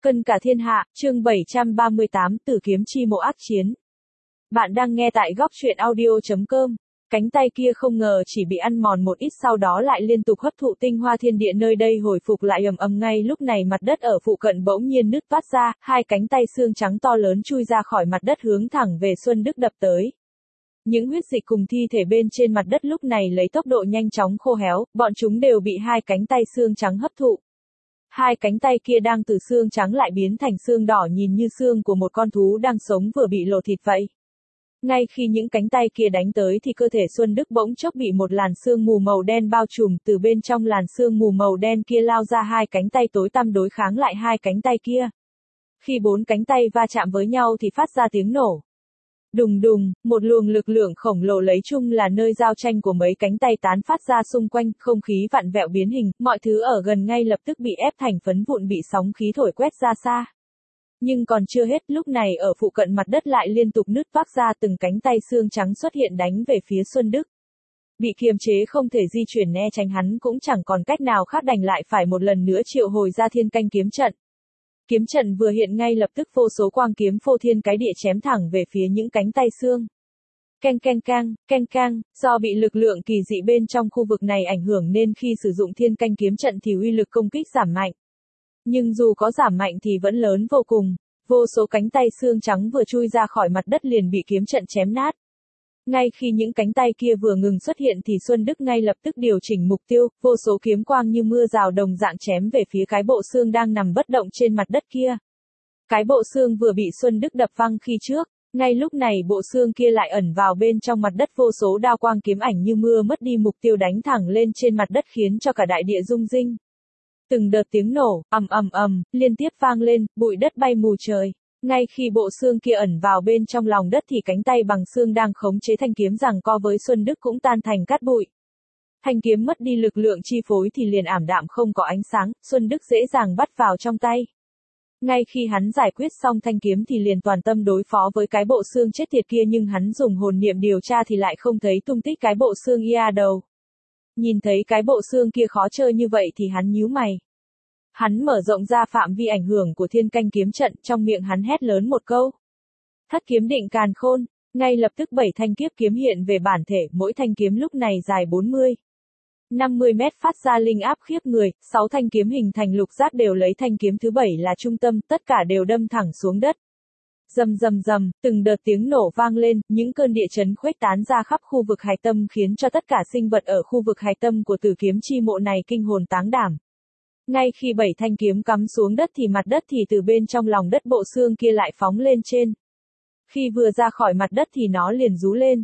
Cân cả thiên hạ, chương 738, Tử kiếm chi mộ ác chiến. Bạn đang nghe tại góc truyện audio.com. Cánh tay kia không ngờ chỉ bị ăn mòn một ít sau đó lại liên tục hấp thụ tinh hoa thiên địa nơi đây hồi phục lại ầm ầm ngay lúc này mặt đất ở phụ cận bỗng nhiên nứt toát ra, hai cánh tay xương trắng to lớn chui ra khỏi mặt đất hướng thẳng về Xuân Đức đập tới. Những huyết dịch cùng thi thể bên trên mặt đất lúc này lấy tốc độ nhanh chóng khô héo, bọn chúng đều bị hai cánh tay xương trắng hấp thụ. Hai cánh tay kia đang từ xương trắng lại biến thành xương đỏ nhìn như xương của một con thú đang sống vừa bị lột thịt vậy. Ngay khi những cánh tay kia đánh tới thì cơ thể Xuân Đức bỗng chốc bị một làn sương mù màu đen bao trùm, từ bên trong làn sương mù màu đen kia lao ra hai cánh tay tối tăm đối kháng lại hai cánh tay kia. Khi bốn cánh tay va chạm với nhau thì phát ra tiếng nổ. Đùng đùng, một luồng lực lượng khổng lồ lấy chung là nơi giao tranh của mấy cánh tay tán phát ra xung quanh, không khí vặn vẹo biến hình, mọi thứ ở gần ngay lập tức bị ép thành phấn vụn bị sóng khí thổi quét ra xa. Nhưng còn chưa hết, lúc này ở phụ cận mặt đất lại liên tục nứt toác ra từng cánh tay xương trắng xuất hiện đánh về phía Xuân Đức. Bị kiềm chế không thể di chuyển né tránh hắn cũng chẳng còn cách nào khác đành lại phải một lần nữa triệu hồi ra thiên canh kiếm trận. Kiếm trận vừa hiện ngay lập tức vô số quang kiếm phô thiên cái địa chém thẳng về phía những cánh tay xương. Keng keng, do bị lực lượng kỳ dị bên trong khu vực này ảnh hưởng nên khi sử dụng thiên canh kiếm trận thì uy lực công kích giảm mạnh. Nhưng dù có giảm mạnh thì vẫn lớn vô cùng, vô số cánh tay xương trắng vừa chui ra khỏi mặt đất liền bị kiếm trận chém nát. Ngay khi những cánh tay kia vừa ngừng xuất hiện thì Xuân Đức ngay lập tức điều chỉnh mục tiêu, vô số kiếm quang như mưa rào đồng dạng chém về phía cái bộ xương đang nằm bất động trên mặt đất kia. Cái bộ xương vừa bị Xuân Đức đập văng khi trước, ngay lúc này bộ xương kia lại ẩn vào bên trong mặt đất vô số đao quang kiếm ảnh như mưa mất đi mục tiêu đánh thẳng lên trên mặt đất khiến cho cả đại địa rung rinh. Từng đợt tiếng nổ, ầm, liên tiếp vang lên, bụi đất bay mù trời. Ngay khi bộ xương kia ẩn vào bên trong lòng đất thì cánh tay bằng xương đang khống chế thanh kiếm giằng co với Xuân Đức cũng tan thành cát bụi. Thanh kiếm mất đi lực lượng chi phối thì liền ảm đạm không có ánh sáng, Xuân Đức dễ dàng bắt vào trong tay. Ngay khi hắn giải quyết xong thanh kiếm thì liền toàn tâm đối phó với cái bộ xương chết tiệt kia nhưng hắn dùng hồn niệm điều tra thì lại không thấy tung tích cái bộ xương ia đầu. Nhìn thấy cái bộ xương kia khó chơi như vậy thì hắn nhíu mày. Hắn mở rộng ra phạm vi ảnh hưởng của thiên canh kiếm trận, trong miệng hắn hét lớn một câu. Thất kiếm định càn khôn, ngay lập tức 7 thanh kiếp kiếm hiện về bản thể, mỗi thanh kiếm lúc này dài 50 mét phát ra linh áp khiếp người, 6 thanh kiếm hình thành lục giác đều lấy thanh kiếm thứ 7 là trung tâm, tất cả đều đâm thẳng xuống đất. Rầm, từng đợt tiếng nổ vang lên, những cơn địa chấn khuếch tán ra khắp khu vực hài tâm khiến cho tất cả sinh vật ở khu vực hài tâm của Tử kiếm chi mộ này kinh hồn táng đảm. Ngay khi 7 thanh kiếm cắm xuống đất thì mặt đất thì từ bên trong lòng đất bộ xương kia lại phóng lên trên. Khi vừa ra khỏi mặt đất thì nó liền rú lên.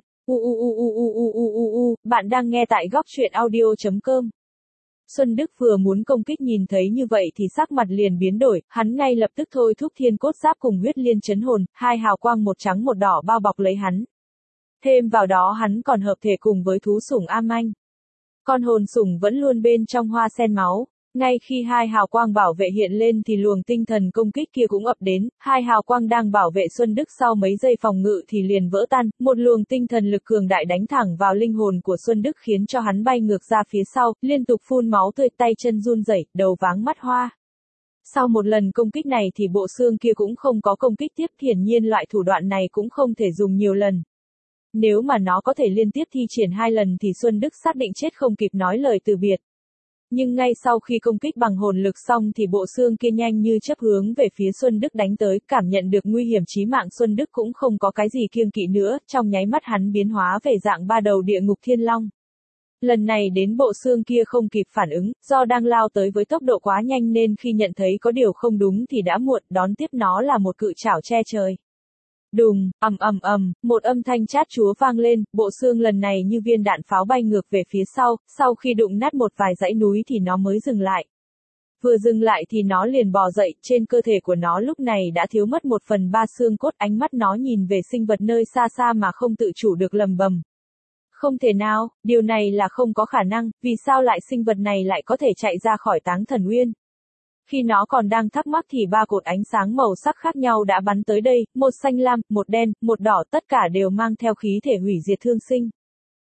Bạn đang nghe tại góc truyện audio.com. Xuân Đức vừa muốn công kích nhìn thấy như vậy thì sắc mặt liền biến đổi, hắn ngay lập tức thôi thúc thiên cốt giáp cùng huyết liên chấn hồn, hai hào quang một trắng một đỏ bao bọc lấy hắn. Thêm vào đó hắn còn hợp thể cùng với thú sủng A Manh. Con hồn sủng vẫn luôn bên trong hoa sen máu. Ngay khi hai hào quang bảo vệ hiện lên thì luồng tinh thần công kích kia cũng ập đến, hai hào quang đang bảo vệ Xuân Đức sau mấy giây phòng ngự thì liền vỡ tan, một luồng tinh thần lực cường đại đánh thẳng vào linh hồn của Xuân Đức khiến cho hắn bay ngược ra phía sau, liên tục phun máu tươi, tay chân run rẩy, đầu váng mắt hoa. Sau một lần công kích này thì bộ xương kia cũng không có công kích tiếp, hiển nhiên loại thủ đoạn này cũng không thể dùng nhiều lần. Nếu mà nó có thể liên tiếp thi triển 2 lần thì Xuân Đức xác định chết không kịp nói lời từ biệt. Nhưng ngay sau khi công kích bằng hồn lực xong thì bộ xương kia nhanh như chớp hướng về phía Xuân Đức đánh tới, cảm nhận được nguy hiểm chí mạng Xuân Đức cũng không có cái gì kiêng kỵ nữa, trong nháy mắt hắn biến hóa về dạng ba đầu địa ngục thiên long. Lần này đến bộ xương kia không kịp phản ứng, do đang lao tới với tốc độ quá nhanh nên khi nhận thấy có điều không đúng thì đã muộn, đón tiếp nó là một cự chảo che trời. Đùng, một âm thanh chát chúa vang lên, bộ xương lần này như viên đạn pháo bay ngược về phía sau khi đụng nát một vài dãy núi thì nó mới dừng lại. Vừa dừng lại thì nó liền bò dậy, trên cơ thể của nó lúc này đã thiếu mất 1/3 xương cốt, ánh mắt nó nhìn về sinh vật nơi xa xa mà không tự chủ được lầm bầm. Không thể nào, điều này là không có khả năng, vì sao lại sinh vật này lại có thể chạy ra khỏi Táng Thần Uyên? Khi nó còn đang thắc mắc thì 3 cột ánh sáng màu sắc khác nhau đã bắn tới đây, một xanh lam, một đen, một đỏ, tất cả đều mang theo khí thể hủy diệt thương sinh.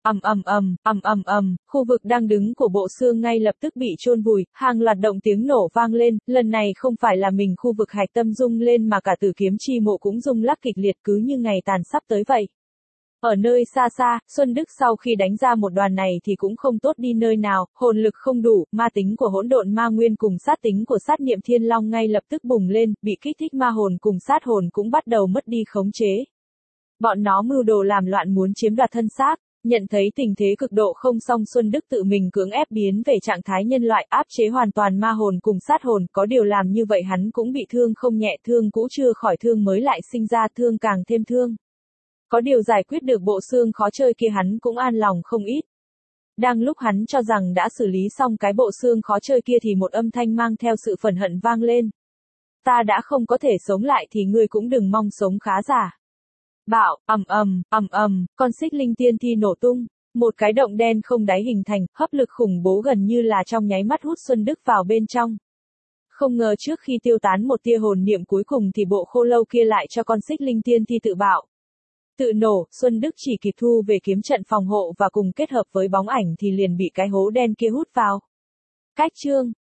Khu vực đang đứng của bộ xương ngay lập tức bị chôn vùi, hàng loạt động tiếng nổ vang lên, lần này không phải là mình khu vực hạch tâm rung lên mà cả Tử Kiếm Chi Mộ cũng rung lắc kịch liệt cứ như ngày tàn sắp tới vậy. Ở nơi xa xa, Xuân Đức sau khi đánh ra một đoàn này thì cũng không tốt đi nơi nào, hồn lực không đủ, ma tính của hỗn độn ma nguyên cùng sát tính của sát niệm thiên long ngay lập tức bùng lên, bị kích thích ma hồn cùng sát hồn cũng bắt đầu mất đi khống chế. Bọn nó mưu đồ làm loạn muốn chiếm đoạt thân xác. Nhận thấy tình thế cực độ không xong, Xuân Đức tự mình cưỡng ép biến về trạng thái nhân loại, áp chế hoàn toàn ma hồn cùng sát hồn, có điều làm như vậy hắn cũng bị thương không nhẹ, thương cũ chưa khỏi thương mới lại sinh ra, thương càng thêm thương. Có điều giải quyết được bộ xương khó chơi kia hắn cũng an lòng không ít. Đang lúc hắn cho rằng đã xử lý xong cái bộ xương khó chơi kia thì một âm thanh mang theo sự phẫn hận vang lên. Ta đã không có thể sống lại thì ngươi cũng đừng mong sống khá giả. Bạo, con xích linh tiên thi nổ tung. Một cái động đen không đáy hình thành, hấp lực khủng bố gần như là trong nháy mắt hút Xuân Đức vào bên trong. Không ngờ trước khi tiêu tán một tia hồn niệm cuối cùng thì bộ khô lâu kia lại cho con xích linh tiên thi tự bạo. Tự nổ, Xuân Đức chỉ kịp thu về kiếm trận phòng hộ và cùng kết hợp với bóng ảnh thì liền bị cái hố đen kia hút vào. Cách chương